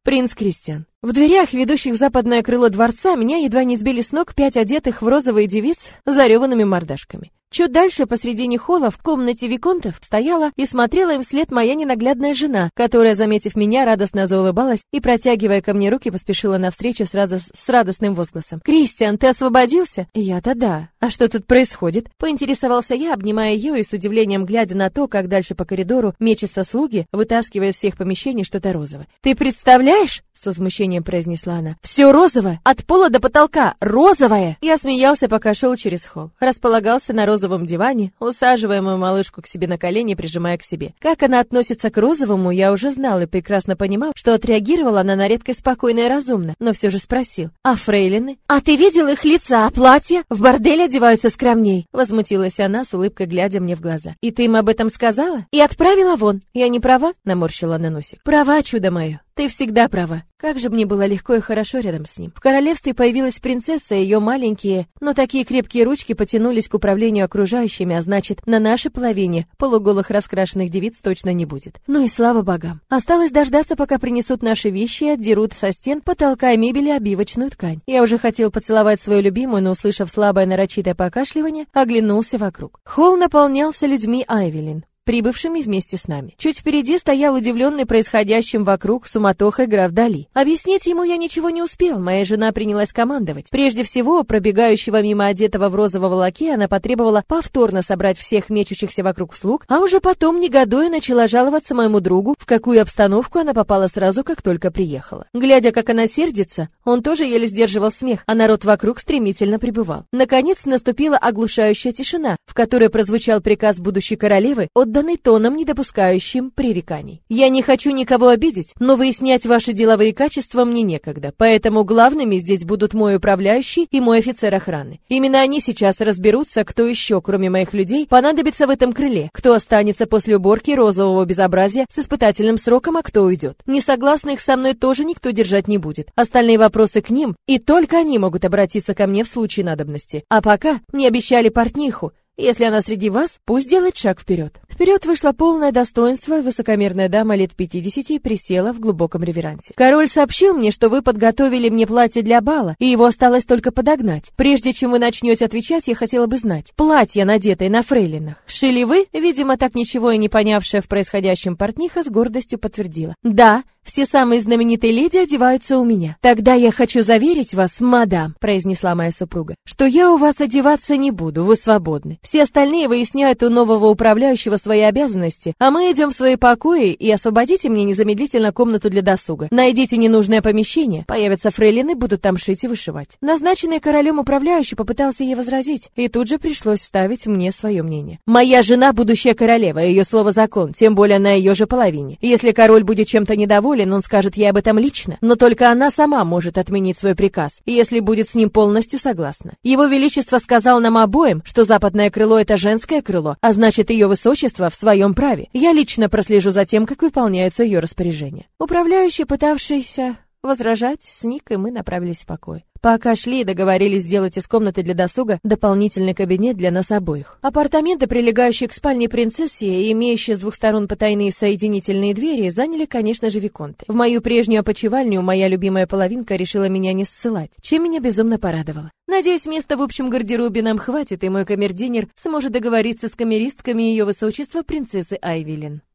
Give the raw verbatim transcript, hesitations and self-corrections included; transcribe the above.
принц Кристиан. В дверях, ведущих в западное крыло дворца, меня едва не сбили с ног пять одетых в розовые девиц с зареванными мордашками. Чуть дальше, посредине холла, в комнате виконтов, стояла и смотрела им вслед моя ненаглядная жена, которая, заметив меня, радостно заулыбалась и, протягивая ко мне руки, поспешила навстречу с, радос... с радостным возгласом. «Кристиан, ты освободился?» «Я-то да. А что тут происходит?» Поинтересовался я, обнимая ее и с удивлением глядя на то, как дальше по коридору мечутся слуги, вытаскивая из всех помещений что-то розовое. «Ты представляешь?» — с возмущением произнесла она. «Все розовое! От пола до потолка! Розовое!» Я смеялся, пока шел через холл. Располагался на розовом диване, усаживая мою малышку к себе на колени, прижимая к себе. Как она относится к розовому, я уже знал и прекрасно понимал, что отреагировала она на редкость спокойно и разумно, но все же спросил. «А фрейлины? А ты видел их лица, а платья? В борделе одеваются скромней!» Возмутилась она, с улыбкой глядя мне в глаза. «И ты им об этом сказала?» «И отправила вон. Я не права?» — наморщила она носик. «Права, чудо мое. Ты всегда права. Как же мне было легко и хорошо рядом с ним. В королевстве появилась принцесса, и ее маленькие, но такие крепкие ручки потянулись к управлению окружающими, а значит, на нашей половине полуголых раскрашенных девиц точно не будет. Ну и слава богам. Осталось дождаться, пока принесут наши вещи и отдерут со стен, потолка и мебели обивочную ткань. Я уже хотел поцеловать свою любимую, но, услышав слабое нарочитое покашливание, оглянулся вокруг. Холл наполнялся людьми Айвелин, прибывшими вместе с нами. Чуть впереди стоял удивленный происходящим вокруг суматохой граф Дали. Объяснить ему я ничего не успел, моя жена принялась командовать. Прежде всего, пробегающего мимо одетого в розового лакея, она потребовала повторно собрать всех мечущихся вокруг слуг, а уже потом, негодуя, начала жаловаться моему другу, в какую обстановку она попала сразу, как только приехала. Глядя, как она сердится, он тоже еле сдерживал смех, а народ вокруг стремительно прибывал. Наконец наступила оглушающая тишина, в которой прозвучал приказ будущей королевы, отданный тоном, не допускающим пререканий. «Я не хочу никого обидеть, но выяснять ваши деловые качества мне некогда, поэтому главными здесь будут мой управляющий и мой офицер охраны. Именно они сейчас разберутся, кто еще, кроме моих людей, понадобится в этом крыле, кто останется после уборки розового безобразия с испытательным сроком, а кто уйдет. Несогласных со мной тоже никто держать не будет. Остальные вопросы к ним, и только они могут обратиться ко мне в случае надобности. А пока мне обещали портниху. Если она среди вас, пусть делает шаг вперед». Вперед вышло полное достоинство, высокомерная дама лет пятидесяти и присела в глубоком реверансе. «Король сообщил мне, что вы подготовили мне платье для бала, и его осталось только подогнать. Прежде чем вы начнете отвечать, я хотела бы знать, платье, надетое на фрейлинах, шили вы?» Видимо, так ничего и не понявшая в происходящем портниха с гордостью подтвердила. «Да, все самые знаменитые леди одеваются у меня». «Тогда я хочу заверить вас, мадам», произнесла моя супруга, «что я у вас одеваться не буду, вы свободны. Все остальные выясняют у нового управляющего свои обязанности, а мы идем в свои покои, и освободите мне незамедлительно комнату для досуга. Найдите ненужное помещение, появятся фрейлины, будут там шить и вышивать». Назначенный королем управляющий попытался ей возразить, и тут же пришлось вставить мне свое мнение. «Моя жена будущая королева, ее слово закон, тем более на ее же половине. Если король будет чем-то недоволен, он скажет ей об этом лично, но только она сама может отменить свой приказ, если будет с ним полностью согласна. Его Величество сказал нам обоим, что западное крыло — это женское крыло, а значит, ее высочество в своем праве. Я лично прослежу за тем, как выполняются ее распоряжения». Управляющий, пытавшийся возражать, сник, и мы направились в покой. Пока шли и договорились сделать из комнаты для досуга дополнительный кабинет для нас обоих. Апартаменты, прилегающие к спальне принцессы и имеющие с двух сторон потайные соединительные двери, заняли, конечно же, виконты. В мою прежнюю опочивальню моя любимая половинка решила меня не ссылать, чем меня безумно порадовало. Надеюсь, места в общем гардеробе нам хватит, и мой камердинер сможет договориться с камеристками ее высочества принцессы Айвелин.